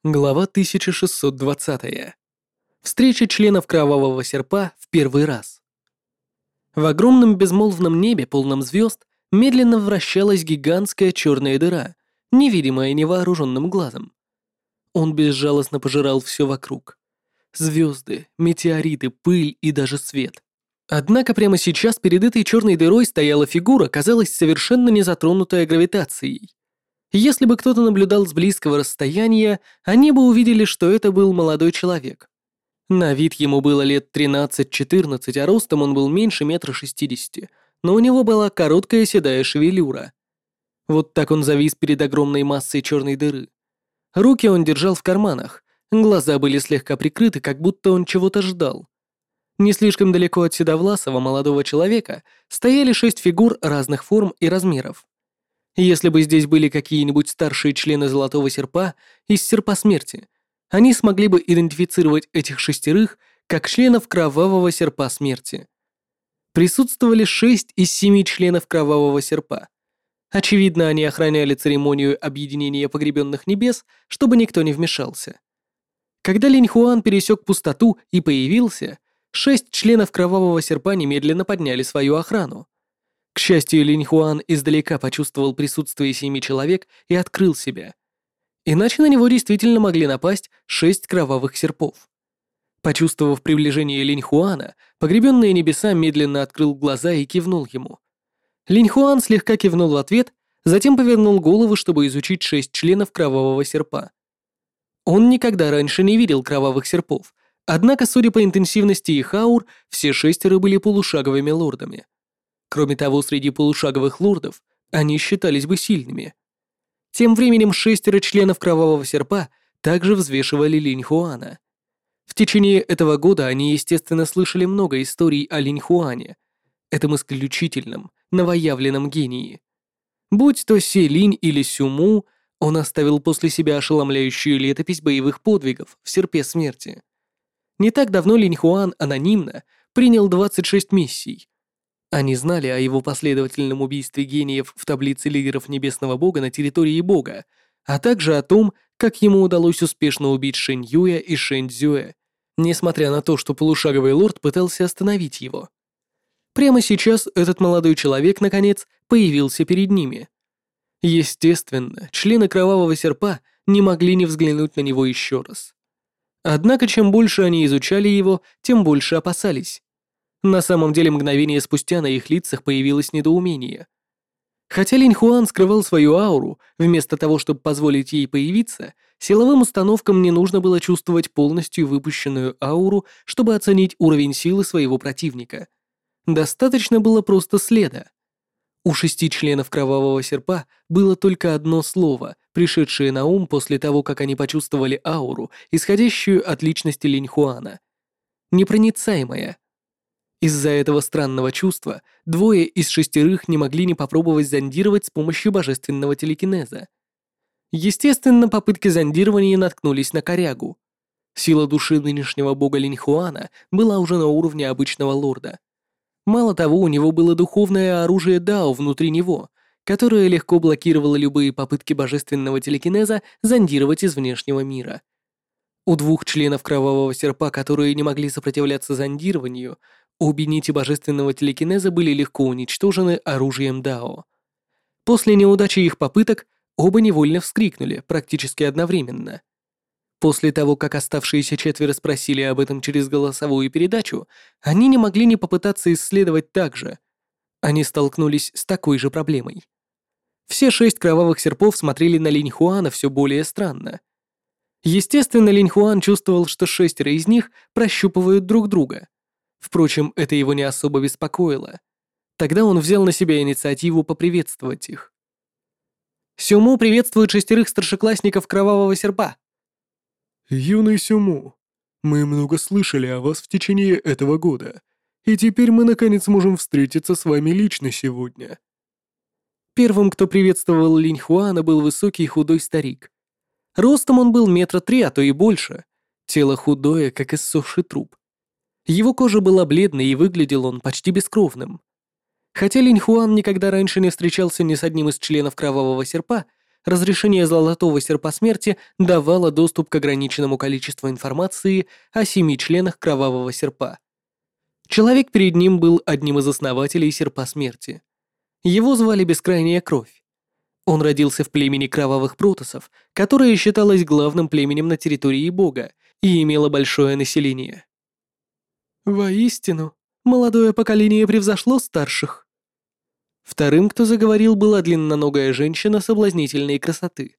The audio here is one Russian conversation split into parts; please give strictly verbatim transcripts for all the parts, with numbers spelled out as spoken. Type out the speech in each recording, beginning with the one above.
Глава тысяча шестьсот двадцать. Встреча членов Кровавого Серпа в первый раз. В огромном безмолвном небе, полном звезд, медленно вращалась гигантская черная дыра, невидимая невооруженным глазом. Он безжалостно пожирал все вокруг. Звезды, метеориты, пыль и даже свет. Однако прямо сейчас перед этой черной дырой стояла фигура, казалось, совершенно не затронутая гравитацией. Если бы кто-то наблюдал с близкого расстояния, они бы увидели, что это был молодой человек. На вид ему было лет тринадцать-четырнадцать, а ростом он был меньше метра шестидесяти, но у него была короткая седая шевелюра. Вот так он завис перед огромной массой черной дыры. Руки он держал в карманах, глаза были слегка прикрыты, как будто он чего-то ждал. Не слишком далеко от седовласого молодого человека стояли шесть фигур разных форм и размеров. Если бы здесь были какие-нибудь старшие члены Золотого Серпа из Серпа Смерти, они смогли бы идентифицировать этих шестерых как членов Кровавого Серпа Смерти. Присутствовали шесть из семи членов Кровавого Серпа. Очевидно, они охраняли церемонию объединения погребенных небес, чтобы никто не вмешался. Когда Линь Хуан пересек пустоту и появился, шесть членов Кровавого Серпа немедленно подняли свою охрану. К счастью, Линь Хуан издалека почувствовал присутствие семи человек и открыл себя. Иначе на него действительно могли напасть шесть кровавых серпов. Почувствовав приближение Линь Хуана, погребенные небеса медленно открыл глаза и кивнул ему. Линь Хуан слегка кивнул в ответ, затем повернул голову, чтобы изучить шесть членов Кровавого Серпа. Он никогда раньше не видел кровавых серпов, однако, судя по интенсивности их аур, все шестеро были полушаговыми лордами. Кроме того, среди полушаговых лордов они считались бы сильными. Тем временем шестеро членов Кровавого Серпа также взвешивали Линь Хуана. В течение этого года они, естественно, слышали много историй о Линь Хуане, этом исключительном, новоявленном гении. Будь то Се Линь или Сюму, он оставил после себя ошеломляющую летопись боевых подвигов в Серпе Смерти. Не так давно Линь Хуан анонимно принял двадцать шесть миссий. Они знали о его последовательном убийстве гениев в таблице лидеров Небесного Бога на территории Бога, а также о том, как ему удалось успешно убить Шэнь Юя и Шэнь Цзюэ, несмотря на то, что полушаговый лорд пытался остановить его. Прямо сейчас этот молодой человек, наконец, появился перед ними. Естественно, члены Кровавого Серпа не могли не взглянуть на него еще раз. Однако, чем больше они изучали его, тем больше опасались. На самом деле, мгновение спустя на их лицах появилось недоумение. Хотя Линь Хуан скрывал свою ауру, вместо того, чтобы позволить ей появиться, силовым установкам не нужно было чувствовать полностью выпущенную ауру, чтобы оценить уровень силы своего противника. Достаточно было просто следа. У шести членов Кровавого Серпа было только одно слово, пришедшее на ум после того, как они почувствовали ауру, исходящую от личности Линь Хуана. Непроницаемая. Из-за этого странного чувства двое из шестерых не могли не попробовать зондировать с помощью божественного телекинеза. Естественно, попытки зондирования наткнулись на корягу. Сила души нынешнего бога Линь Хуана была уже на уровне обычного лорда. Мало того, у него было духовное оружие Дао внутри него, которое легко блокировало любые попытки божественного телекинеза зондировать из внешнего мира. У двух членов Кровавого Серпа, которые не могли сопротивляться зондированию, обе нити божественного телекинеза были легко уничтожены оружием Дао. После неудачи их попыток оба невольно вскрикнули практически одновременно. После того, как оставшиеся четверо спросили об этом через голосовую передачу, они не могли не попытаться исследовать так же. Они столкнулись с такой же проблемой. Все шесть Кровавых Серпов смотрели на Линь Хуана все более странно. Естественно, Линь Хуан чувствовал, что шестеро из них прощупывают друг друга. Впрочем, это его не особо беспокоило. Тогда он взял на себя инициативу поприветствовать их. «Сюму приветствует шестерых старшеклассников Кровавого Серпа». «Юный Сюму, мы много слышали о вас в течение этого года, и теперь мы наконец можем встретиться с вами лично сегодня». Первым, кто приветствовал Линь Хуана, был высокий худой старик. Ростом он был метра три, а то и больше. Тело худое, как иссохший труп. Его кожа была бледной, и выглядел он почти бескровным. Хотя Линь Хуан никогда раньше не встречался ни с одним из членов Кровавого Серпа, разрешение Золотого Серпа Смерти давало доступ к ограниченному количеству информации о семи членах Кровавого Серпа. Человек перед ним был одним из основателей Серпа Смерти. Его звали Бескрайняя Кровь. Он родился в племени Кровавых Протоссов, которое считалось главным племенем на территории Бога и имело большое население. Воистину, молодое поколение превзошло старших. Вторым, кто заговорил, была длинноногая женщина соблазнительной красоты.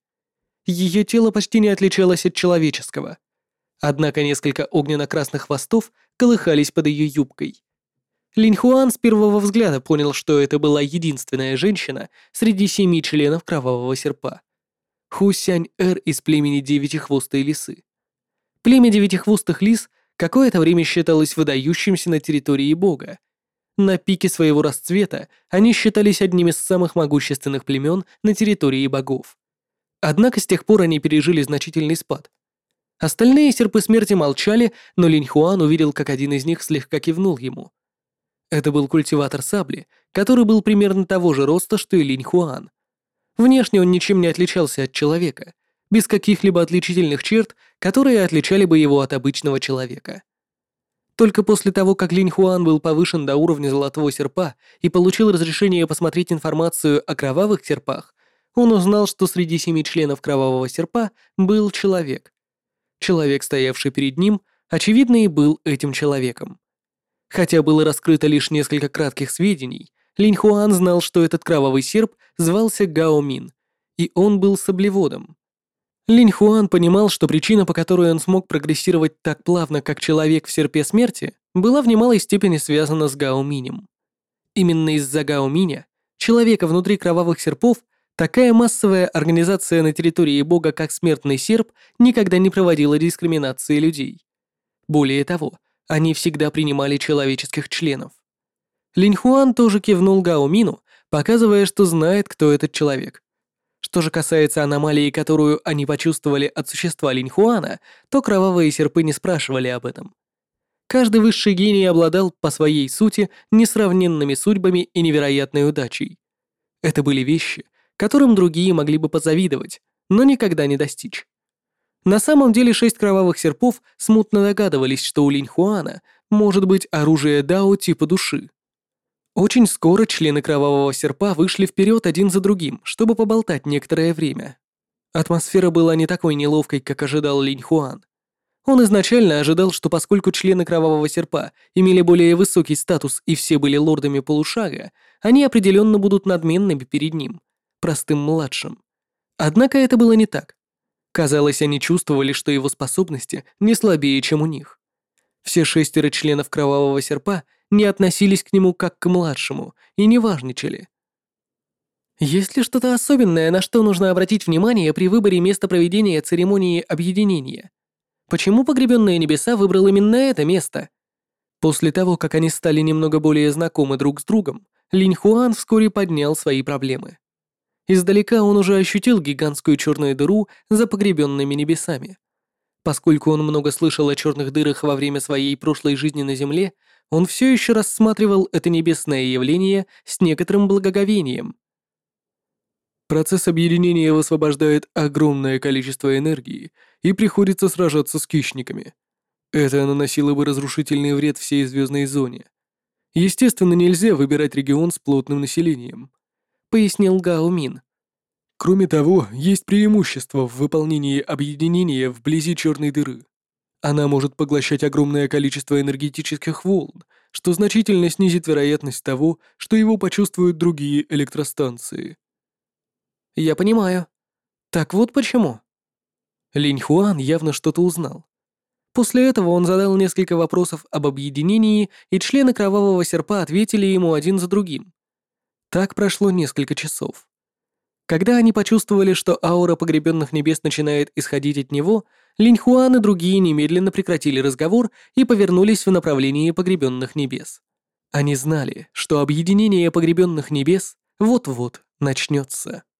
Ее тело почти не отличалось от человеческого. Однако несколько огненно-красных хвостов колыхались под ее юбкой. Линьхуан с первого взгляда понял, что это была единственная женщина среди семи членов Кровавого Серпа. Хусянь-эр из племени Девятихвостой Лисы. Племя Девятихвостых Лис какое-то время считалось выдающимся на территории Бога. На пике своего расцвета они считались одним из самых могущественных племен на территории богов. Однако с тех пор они пережили значительный спад. Остальные Серпы Смерти молчали, но Линьхуан увидел, как один из них слегка кивнул ему. Это был культиватор сабли, который был примерно того же роста, что и Линьхуан. Внешне он ничем не отличался от человека, без каких-либо отличительных черт, которые отличали бы его от обычного человека. Только после того, как Линьхуан был повышен до уровня Золотого Серпа и получил разрешение посмотреть информацию о Кровавых Серпах, он узнал, что среди семи членов Кровавого Серпа был человек. Человек, стоявший перед ним, очевидно, и был этим человеком. Хотя было раскрыто лишь несколько кратких сведений, Линьхуан знал, что этот Кровавый Серп звался Гао Мин, и он был саблеводом. Линьхуан понимал, что причина, по которой он смог прогрессировать так плавно, как человек в Серпе Смерти, была в немалой степени связана с Гао Минем. Именно из-за Гао Миня, человека внутри Кровавых Серпов, такая массовая организация на территории Бога, как Смертный Серп, никогда не проводила дискриминации людей. Более того, они всегда принимали человеческих членов. Линьхуан тоже кивнул Гао Мину, показывая, что знает, кто этот человек. Что же касается аномалии, которую они почувствовали от существа Линьхуана, то Кровавые Серпы не спрашивали об этом. Каждый высший гений обладал по своей сути несравненными судьбами и невероятной удачей. Это были вещи, которым другие могли бы позавидовать, но никогда не достичь. На самом деле шесть Кровавых Серпов смутно догадывались, что у Линьхуана может быть оружие Дао типа души. Очень скоро члены Кровавого Серпа вышли вперед один за другим, чтобы поболтать некоторое время. Атмосфера была не такой неловкой, как ожидал Линьхуан. Он изначально ожидал, что поскольку члены Кровавого Серпа имели более высокий статус и все были лордами полушага, они определенно будут надменными перед ним, простым младшим. Однако это было не так. Казалось, они чувствовали, что его способности не слабее, чем у них. Все шестеро членов Кровавого Серпа не относились к нему как к младшему и не важничали. Есть ли что-то особенное, на что нужно обратить внимание при выборе места проведения церемонии объединения? Почему Погребенные Небеса выбрал именно это место? После того, как они стали немного более знакомы друг с другом, Линьхуан вскоре поднял свои проблемы. Издалека он уже ощутил гигантскую черную дыру за Погребенными Небесами. Поскольку он много слышал о черных дырах во время своей прошлой жизни на Земле, он все еще рассматривал это небесное явление с некоторым благоговением. Процесс объединения высвобождает огромное количество энергии, и приходится сражаться с хищниками. Это наносило бы разрушительный вред всей звездной зоне. Естественно, нельзя выбирать регион с плотным населением, пояснил Гао Мин. Кроме того, есть преимущество в выполнении объединения вблизи черной дыры. Она может поглощать огромное количество энергетических волн, что значительно снизит вероятность того, что его почувствуют другие электростанции. Я понимаю. Так вот почему. Линьхуан явно что-то узнал. После этого он задал несколько вопросов об объединении, и члены Кровавого Серпа ответили ему один за другим. Так прошло несколько часов. Когда они почувствовали, что аура Погребенных Небес начинает исходить от него, Линьхуан и другие немедленно прекратили разговор и повернулись в направлении Погребенных Небес. Они знали, что объединение Погребенных Небес вот-вот начнется.